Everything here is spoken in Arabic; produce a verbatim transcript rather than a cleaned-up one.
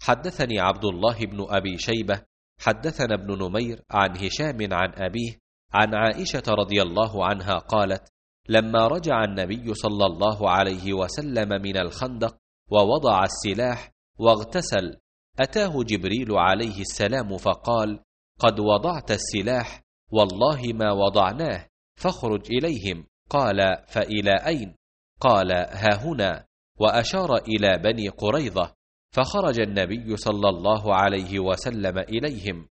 حدثني عبد الله بن أبي شيبة حدثنا ابن نمير عن هشام عن أبيه عن عائشة رضي الله عنها قالت: لما رجع النبي صلى الله عليه وسلم من الخندق ووضع السلاح واغتسل، أتاه جبريل عليه السلام فقال: قد وضعت السلاح، والله ما وضعناه، فاخرج إليهم. قال: فإلى أين؟ قال: هاهنا، وأشار إلى بني قريظة. فخرج النبي صلى الله عليه وسلم إليهم،